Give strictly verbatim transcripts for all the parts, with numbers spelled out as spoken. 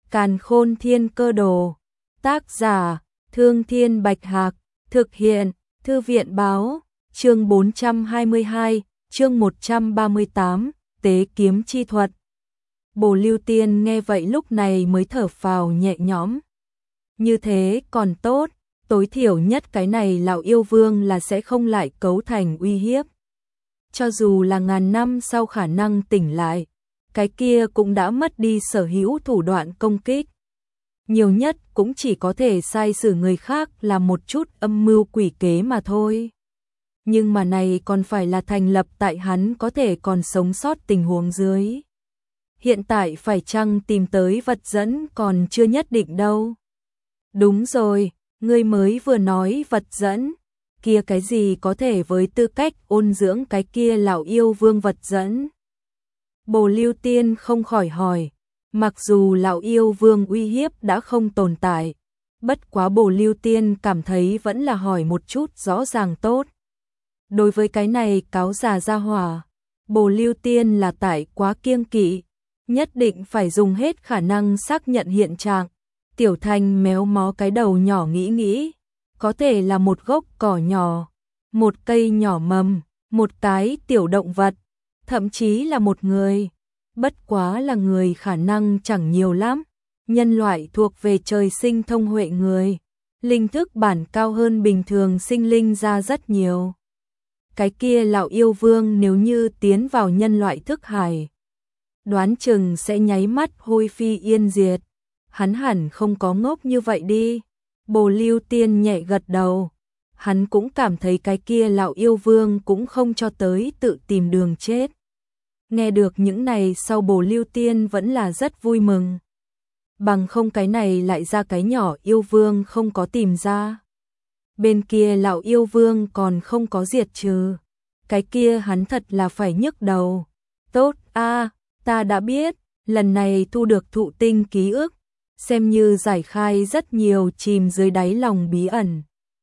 Càn Khôn Thiên Cơ Đồ. Tác giả: Thương Thiên Bạch Hạc. Thực hiện: Thư viện Báo. Chương bốn trăm hai mươi hai, chương một trăm ba mươi tám, Tế Kiếm Chi Thuật. Bồ Lưu Tiên nghe vậy lúc này mới thở phào nhẹ nhõm. Như thế còn tốt, tối thiểu nhất cái này lão yêu vương là sẽ không lại cấu thành uy hiếp. Cho dù là ngàn năm sau khả năng tỉnh lại, cái kia cũng đã mất đi sở hữu thủ đoạn công kích. Nhiều nhất cũng chỉ có thể sai xử người khác làm một chút âm mưu quỷ kế mà thôi. Nhưng mà này còn phải là thành lập tại hắn có thể còn sống sót tình huống dưới. Hiện tại phải chăng tìm tới vật dẫn còn chưa nhất định đâu. Đúng rồi, ngươi mới vừa nói vật dẫn, kia cái gì có thể với tư cách ôn dưỡng cái kia lão yêu vương vật dẫn? Bồ Lưu Tiên không khỏi hỏi, mặc dù lão yêu vương uy hiếp đã không tồn tại, bất quá Bồ Lưu Tiên cảm thấy vẫn là hỏi một chút rõ ràng tốt. Đối với cái này cáo già gia hỏa, Bồ Lưu Tiên là tại quá kiêng kỵ, nhất định phải dùng hết khả năng xác nhận hiện trạng. Tiểu Thanh méo mó cái đầu nhỏ nghĩ nghĩ, có thể là một gốc cỏ nhỏ, một cây nhỏ mầm, một cái tiểu động vật, thậm chí là một người. Bất quá là người khả năng chẳng nhiều lắm, nhân loại thuộc về trời sinh thông huệ người, linh thức bản cao hơn bình thường sinh linh ra rất nhiều. Cái kia lão yêu vương nếu như tiến vào nhân loại thức hải, đoán chừng sẽ nháy mắt hôi phi yên diệt. Hắn hẳn không có ngốc như vậy đi. Bồ Lưu Tiên nhẹ gật đầu. Hắn cũng cảm thấy cái kia lão yêu vương cũng không cho tới tự tìm đường chết. Nghe được những này sau Bồ Lưu Tiên vẫn là rất vui mừng. Bằng không cái này lại ra cái nhỏ yêu vương không có tìm ra. Bên kia lão yêu vương còn không có diệt trừ. Cái kia hắn thật là phải nhức đầu. Tốt a, ta đã biết, lần này thu được thụ tinh ký ức, xem như giải khai rất nhiều chìm dưới đáy lòng bí ẩn.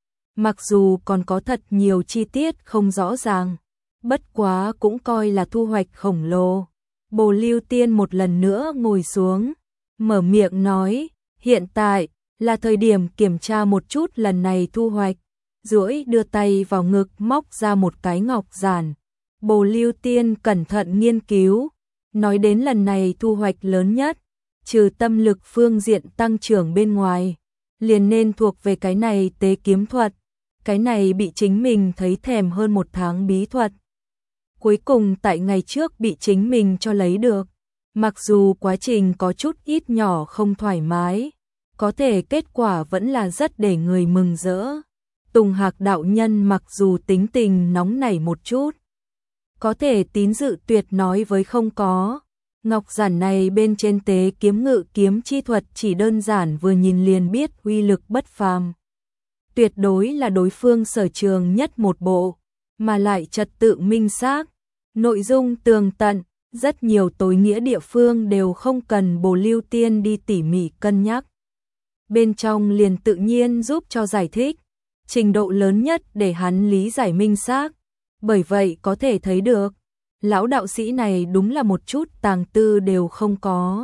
Mặc dù còn có thật nhiều chi tiết không rõ ràng, bất quá cũng coi là thu hoạch khổng lồ. Bồ Lưu Tiên một lần nữa ngồi xuống, mở miệng nói, hiện tại là thời điểm kiểm tra một chút lần này thu hoạch. Duỗi đưa tay vào ngực móc ra một cái ngọc giản. Bồ Lưu Tiên cẩn thận nghiên cứu, nói đến lần này thu hoạch lớn nhất, trừ tâm lực phương diện tăng trưởng bên ngoài, liền nên thuộc về cái này tế kiếm thuật, cái này bị chính mình thấy thèm hơn một tháng bí thuật. Cuối cùng tại ngày trước bị chính mình cho lấy được, mặc dù quá trình có chút ít nhỏ không thoải mái, có thể kết quả vẫn là rất để người mừng rỡ. Tùng Hạc đạo nhân mặc dù tính tình nóng nảy một chút, có thể tín dự tuyệt nói với không có. Ngọc giản này bên trên tế kiếm ngự kiếm chi thuật chỉ đơn giản vừa nhìn liền biết uy lực bất phàm. Tuyệt đối là đối phương sở trường nhất một bộ, mà lại trật tự minh xác, nội dung tường tận, rất nhiều tối nghĩa địa phương đều không cần Bồ Lưu Tiên đi tỉ mỉ cân nhắc. Bên trong liền tự nhiên giúp cho giải thích, trình độ lớn nhất để hắn lý giải minh xác, bởi vậy có thể thấy được. Lão đạo sĩ này đúng là một chút tàng tư đều không có.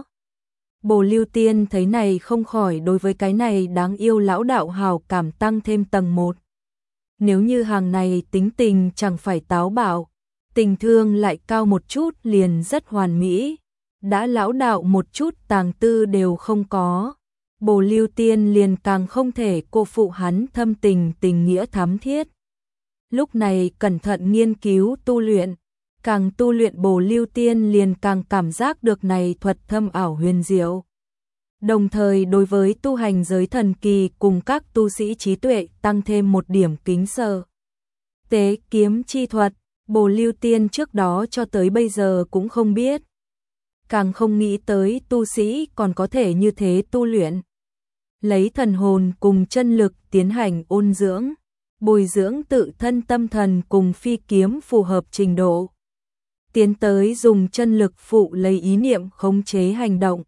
Bồ Lưu Tiên thấy này không khỏi đối với cái này đáng yêu lão đạo hào cảm tăng thêm tầng một. Nếu như hàng này tính tình chẳng phải táo bạo, tình thương lại cao một chút liền rất hoàn mỹ. Đã lão đạo một chút tàng tư đều không có, Bồ Lưu Tiên liền càng không thể cô phụ hắn thâm tình tình nghĩa thắm thiết. Lúc này cẩn thận nghiên cứu tu luyện, càng tu luyện Bồ Lưu Tiên liền càng cảm giác được này thuật thâm ảo huyền diệu. Đồng thời đối với tu hành giới thần kỳ cùng các tu sĩ trí tuệ tăng thêm một điểm kính sợ. Tế kiếm chi thuật, Bồ Lưu Tiên trước đó cho tới bây giờ cũng không biết. Càng không nghĩ tới tu sĩ còn có thể như thế tu luyện. Lấy thần hồn cùng chân lực tiến hành ôn dưỡng, bồi dưỡng tự thân tâm thần cùng phi kiếm phù hợp trình độ. Tiến tới dùng chân lực phụ lấy ý niệm khống chế hành động.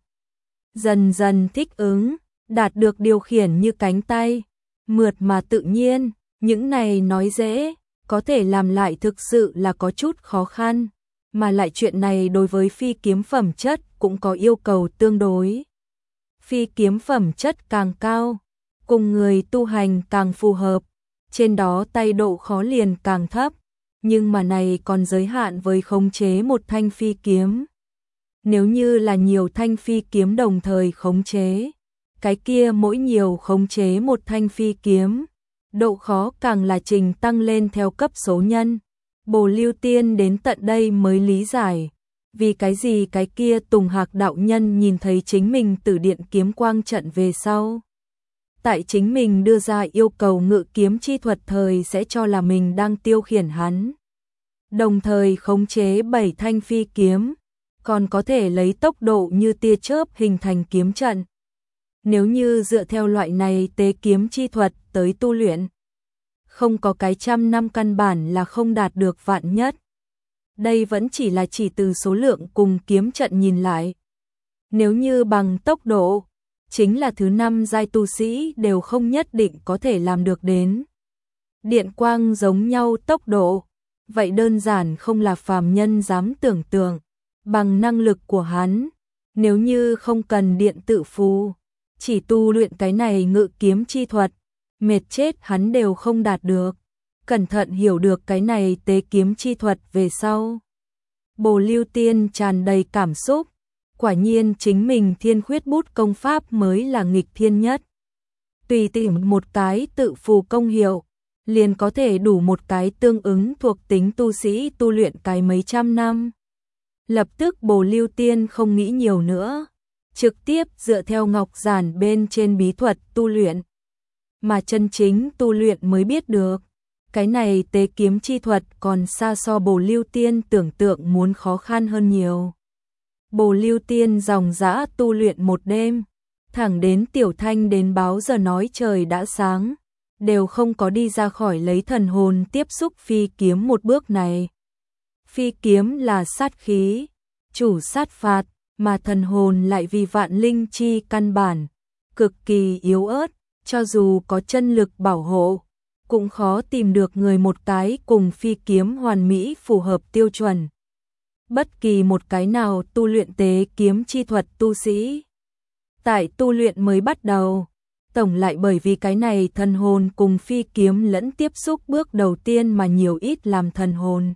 Dần dần thích ứng, đạt được điều khiển như cánh tay, mượt mà tự nhiên, những này nói dễ, có thể làm lại thực sự là có chút khó khăn, mà lại chuyện này đối với phi kiếm phẩm chất cũng có yêu cầu tương đối. Phi kiếm phẩm chất càng cao, cùng người tu hành càng phù hợp, trên đó tay độ khó liền càng thấp, nhưng mà này còn giới hạn với khống chế một thanh phi kiếm. Nếu như là nhiều thanh phi kiếm đồng thời khống chế, cái kia mỗi nhiều khống chế một thanh phi kiếm, độ khó càng là trình tăng lên theo cấp số nhân. Bồ Lưu Tiên đến tận đây mới lý giải, vì cái gì cái kia Tùng Hạc đạo nhân nhìn thấy chính mình Tử Điện kiếm quang trận về sau. Tại chính mình đưa ra yêu cầu ngự kiếm chi thuật thời sẽ cho là mình đang tiêu khiển hắn. Đồng thời khống chế bảy thanh phi kiếm, còn có thể lấy tốc độ như tia chớp hình thành kiếm trận. Nếu như dựa theo loại này tế kiếm chi thuật tới tu luyện, không có cái trăm năm căn bản là không đạt được vạn nhất. Đây vẫn chỉ là chỉ từ số lượng cùng kiếm trận nhìn lại. Nếu như bằng tốc độ, chính là thứ năm giai tu sĩ đều không nhất định có thể làm được đến. Điện quang giống nhau tốc độ, vậy đơn giản không là phàm nhân dám tưởng tượng. Bằng năng lực của hắn, nếu như không cần điện tự phù, chỉ tu luyện cái này ngự kiếm chi thuật, mệt chết hắn đều không đạt được. Cẩn thận hiểu được cái này tế kiếm chi thuật về sau, Bồ Lưu Tiên tràn đầy cảm xúc, quả nhiên chính mình thiên khuyết bút công pháp mới là nghịch thiên nhất. Tùy tìm một cái tự phù công hiệu, liền có thể đủ một cái tương ứng thuộc tính tu sĩ tu luyện cái mấy trăm năm. Lập tức Bồ Lưu Tiên không nghĩ nhiều nữa, trực tiếp dựa theo ngọc giản bên trên bí thuật tu luyện. Mà chân chính tu luyện mới biết được, cái này tế kiếm chi thuật còn xa so Bồ Lưu Tiên tưởng tượng muốn khó khăn hơn nhiều. Bồ Lưu Tiên dòng dã tu luyện một đêm, thẳng đến Tiểu Thanh đến báo giờ nói trời đã sáng, đều không có đi ra khỏi lấy thần hồn tiếp xúc phi kiếm một bước này. Phi kiếm là sát khí, chủ sát phạt, mà thần hồn lại vì vạn linh chi căn bản, cực kỳ yếu ớt, cho dù có chân lực bảo hộ, cũng khó tìm được người một cái cùng phi kiếm hoàn mỹ phù hợp tiêu chuẩn. Bất kỳ một cái nào tu luyện tế kiếm chi thuật tu sĩ, tại tu luyện mới bắt đầu, tổng lại bởi vì cái này thần hồn cùng phi kiếm lẫn tiếp xúc bước đầu tiên mà nhiều ít làm thần hồn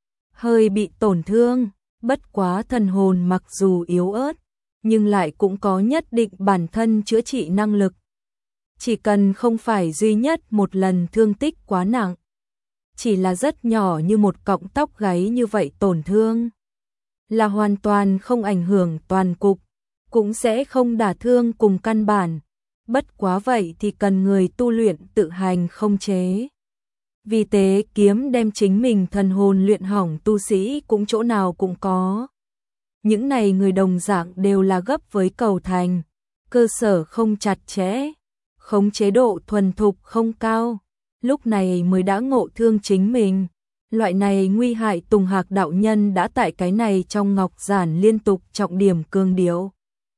hơi bị tổn thương. Bất quá thần hồn mặc dù yếu ớt, nhưng lại cũng có nhất định bản thân chữa trị năng lực. Chỉ cần không phải duy nhất một lần thương tích quá nặng, chỉ là rất nhỏ như một cọng tóc gáy như vậy tổn thương, là hoàn toàn không ảnh hưởng toàn cục, cũng sẽ không đả thương cùng căn bản. Bất quá vậy thì cần người tu luyện tự hành không chế. Vì tế kiếm đem chính mình thần hồn luyện hỏng tu sĩ cũng chỗ nào cũng có. Những này người đồng dạng đều là gấp với cầu thành, cơ sở không chặt chẽ, khống chế độ thuần thục không cao, lúc này mới đã ngộ thương chính mình. Loại này nguy hại Tùng Hạc đạo nhân đã tại cái này trong ngọc giản liên tục trọng điểm cương điệu.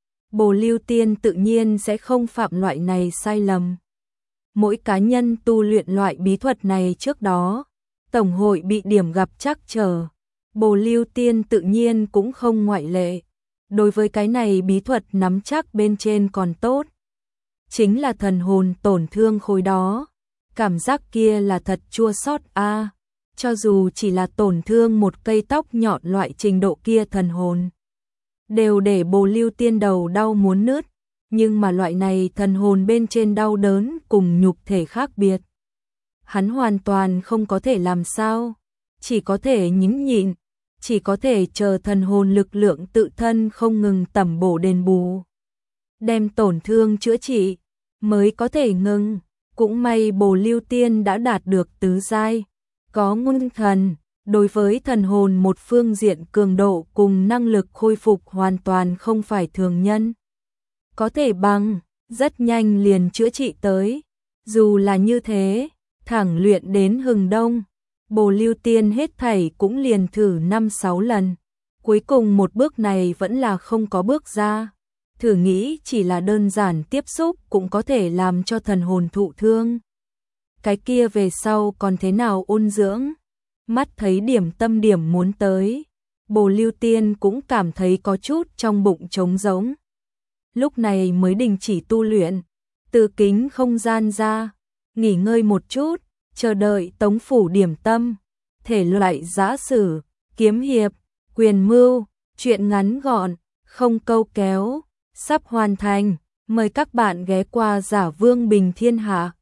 Bồ Lưu Tiên tự nhiên sẽ không phạm loại này sai lầm. Mỗi cá nhân tu luyện loại bí thuật này trước đó, Tổng hội bị điểm gặp trắc trở. Bồ Lưu Tiên tự nhiên cũng không ngoại lệ. Đối với cái này bí thuật nắm chắc bên trên còn tốt. Chính là thần hồn tổn thương khối đó. Cảm giác kia là thật chua xót a. Cho dù chỉ là tổn thương một cây tóc nhọn loại trình độ kia thần hồn, đều để Bồ Lưu Tiên đầu đau muốn nứt. Nhưng mà loại này thần hồn bên trên đau đớn cùng nhục thể khác biệt. Hắn hoàn toàn không có thể làm sao, chỉ có thể nhẫn nhịn, chỉ có thể chờ thần hồn lực lượng tự thân không ngừng tẩm bổ đền bù, đem tổn thương chữa trị, mới có thể ngừng. Cũng may Bồ Lưu Tiên đã đạt được tứ giai, có ngưng thần, đối với thần hồn một phương diện cường độ cùng năng lực khôi phục hoàn toàn không phải thường nhân có thể bằng, rất nhanh liền chữa trị tới. Dù là như thế, thẳng luyện đến hừng đông, Bồ Lưu Tiên hết thảy cũng liền thử năm sáu lần. Cuối cùng một bước này vẫn là không có bước ra. Thử nghĩ chỉ là đơn giản tiếp xúc cũng có thể làm cho thần hồn thụ thương. Cái kia về sau còn thế nào ôn dưỡng? Mắt thấy điểm tâm điểm muốn tới, Bồ Lưu Tiên cũng cảm thấy có chút trong bụng trống rỗng. lúc này mới đình chỉ tu luyện, từ kính không gian ra, nghỉ ngơi một chút, chờ đợi Tống phủ điểm tâm, thể loại giã sử, kiếm hiệp, quyền mưu, truyện ngắn gọn, không câu kéo, sắp hoàn thành, mời các bạn ghé qua Giả Vương Bình Thiên Hạ.